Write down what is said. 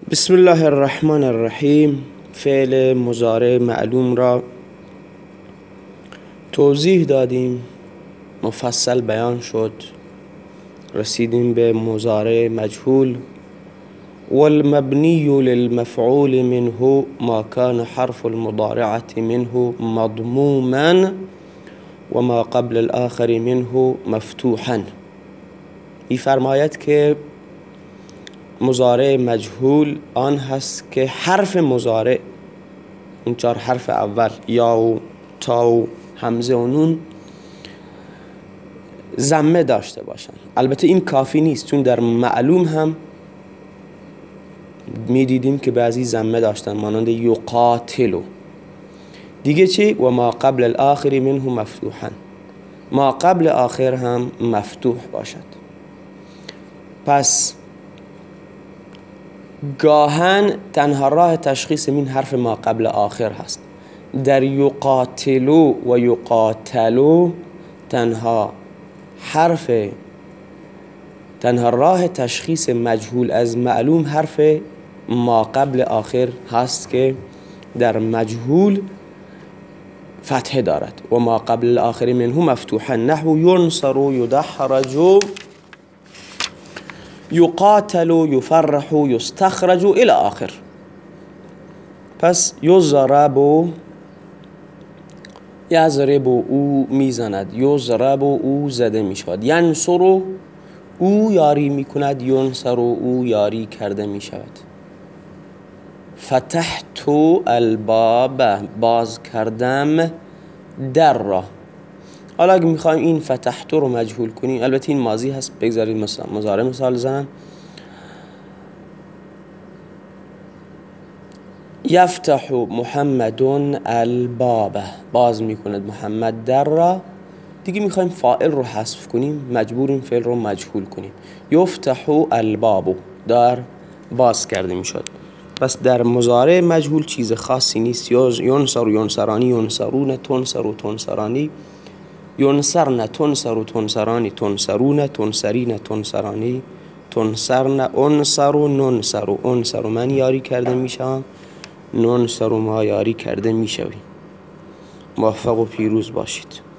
بسم الله الرحمن الرحیم. فعل مضارع معلوم را توضیح دادیم، مفصل بیان شد. رسیدیم به مضارع مجهول. والمبنی للمفعول منه ما كان حرف المضارعة منه مضموما وما قبل الآخر منه مفتوحا. فرماید که مضارع مجهول آن هست که حرف مضارع، این 4 حرف اول، یا و تا و همزه و نون، ضمه داشته باشن. البته این کافی نیست، چون در معلوم هم میدیدیم که بعضی ضمه داشتن، مانند یقاتلو. دیگه چی؟ و ما قبل الاخر منه مفتوحا، ما قبل آخر هم مفتوح باشد. پس گاهن تنها راه تشخیص این حرف ما قبل آخر هست. در یقاتلو و یقاتلو تنها راه تشخیص مجهول از معلوم حرف ما قبل آخر هست که در مجهول فتحه دارد. و ما قبل الاخر منه مفتوحا، نحو ینصر یدحرج یقاتل یفرح یستخرج الى آخر. پس یضرب او میزند، یضرب او زده میشود، ینصر او یاری میکند، ینصر او یاری کرده میشود. فتحت الباب باز کردم در را. حالا اگه میخوایم این فتحت رو مجهول کنیم، البته این ماضی هست، بگذارید مضارع مثال بزنم. یفتح محمد الباب، باز میکند محمد در را. دیگه میخوایم فاعل رو حذف کنیم، مجبوریم فعل رو مجهول کنیم. یفتح الباب، در باز کرده میشد. پس در مضارع مجهول چیز خاصی نیست. ینصر و ینصرانی، ینصرون، تنصر و تنصرانی، ینصرن، تنصر و تنصرانی، تنصرون، تنصرین، تنصرانی، تنصرن، انصر و ننصر و انصر و من یاری کرده میشم، ننصر و ما یاری کرده میشویم. موفق و پیروز باشید.